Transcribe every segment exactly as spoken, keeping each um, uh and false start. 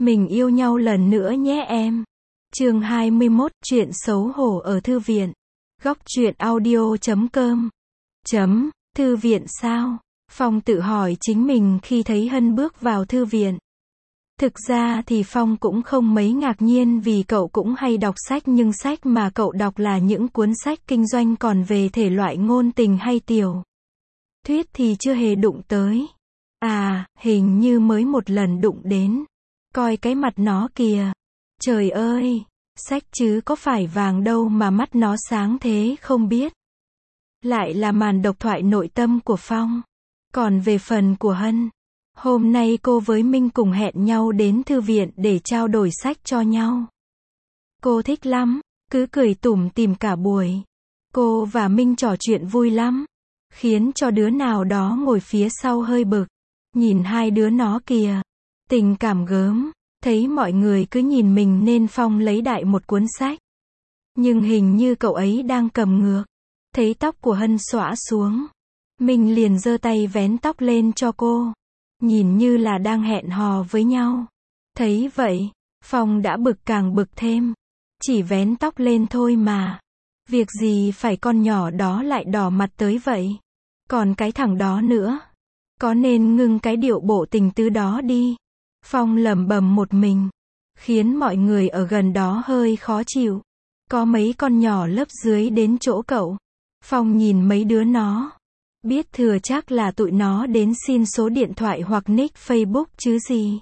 Mình yêu nhau lần nữa nhé em. Chương hai mươi mốt, chuyện xấu hổ ở thư viện. Góc truyện audio chấm com. Chấm, thư viện sao? Phong tự hỏi chính mình khi thấy Hân bước vào thư viện. Thực ra thì Phong cũng không mấy ngạc nhiên vì cậu cũng hay đọc sách, nhưng sách mà cậu đọc là những cuốn sách kinh doanh, còn về thể loại ngôn tình hay tiểu thuyết thì chưa hề đụng tới. À, hình như mới một lần đụng đến. Coi cái mặt nó kìa. Trời ơi, sách chứ có phải vàng đâu mà mắt nó sáng thế không biết. Lại là màn độc thoại nội tâm của Phong. Còn về phần của Hân, hôm nay cô với Minh cùng hẹn nhau đến thư viện để trao đổi sách cho nhau. Cô thích lắm, cứ cười tủm tỉm cả buổi. Cô và Minh trò chuyện vui lắm, khiến cho đứa nào đó ngồi phía sau hơi bực. Nhìn hai đứa nó kìa, tình cảm gớm. Thấy mọi người cứ nhìn mình nên Phong lấy đại một cuốn sách. Nhưng hình như cậu ấy đang cầm ngược. Thấy tóc của Hân xõa xuống, mình liền giơ tay vén tóc lên cho cô. Nhìn như là đang hẹn hò với nhau. Thấy vậy, Phong đã bực càng bực thêm. Chỉ vén tóc lên thôi mà. Việc gì phải con nhỏ đó lại đỏ mặt tới vậy. Còn cái thằng đó nữa, có nên ngưng cái điệu bộ tình tứ đó đi. Phong lẩm bẩm một mình, khiến mọi người ở gần đó hơi khó chịu. Có mấy con nhỏ lớp dưới đến chỗ cậu. Phong nhìn mấy đứa nó, biết thừa chắc là tụi nó đến xin số điện thoại hoặc nick Facebook chứ gì.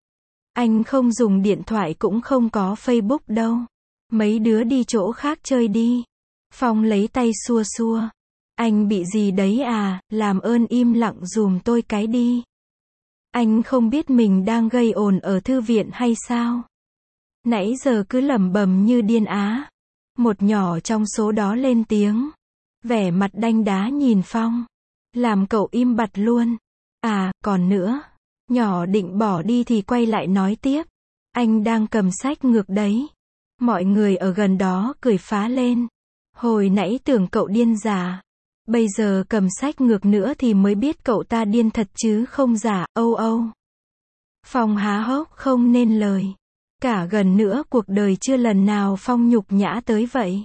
Anh không dùng điện thoại cũng không có Facebook đâu. Mấy đứa đi chỗ khác chơi đi. Phong lấy tay xua xua. Anh bị gì đấy à, làm ơn im lặng dùm tôi cái đi. Anh không biết mình đang gây ồn ở thư viện hay sao? Nãy giờ cứ lẩm bẩm như điên á. Một nhỏ trong số đó lên tiếng. Vẻ mặt đanh đá nhìn Phong. Làm cậu im bặt luôn. À, còn nữa. Nhỏ định bỏ đi thì quay lại nói tiếp. Anh đang cầm sách ngược đấy. Mọi người ở gần đó cười phá lên. Hồi nãy tưởng cậu điên giả. Bây giờ cầm sách ngược nữa thì mới biết cậu ta điên thật chứ không giả, âu âu. Phong há hốc không nên lời. Cả gần nữa cuộc đời chưa lần nào Phong nhục nhã tới vậy.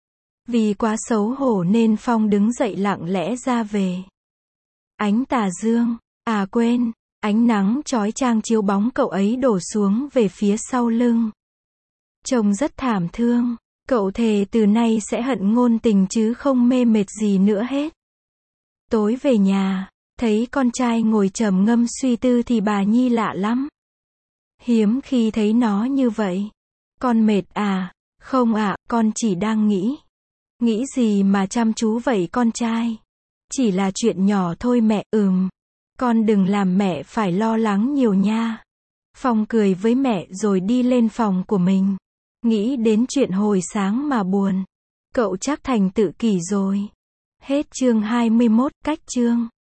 Vì quá xấu hổ nên Phong đứng dậy lặng lẽ ra về. Ánh tà dương, à quên, ánh nắng chói chang chiếu bóng cậu ấy đổ xuống về phía sau lưng. Trông rất thảm thương. Cậu thề từ nay sẽ hận ngôn tình chứ không mê mệt gì nữa hết. Tối về nhà, thấy con trai ngồi trầm ngâm suy tư thì bà Nhi lạ lắm. Hiếm khi thấy nó như vậy. Con mệt à? Không ạ, con chỉ đang nghĩ. Nghĩ gì mà chăm chú vậy con trai? Chỉ là chuyện nhỏ thôi mẹ, ừm. Con đừng làm mẹ phải lo lắng nhiều nha. Phong cười với mẹ rồi đi lên phòng của mình. Nghĩ đến chuyện hồi sáng mà buồn. Cậu chắc thành tự kỷ rồi. Hết chương hai mươi mốt, cách chương.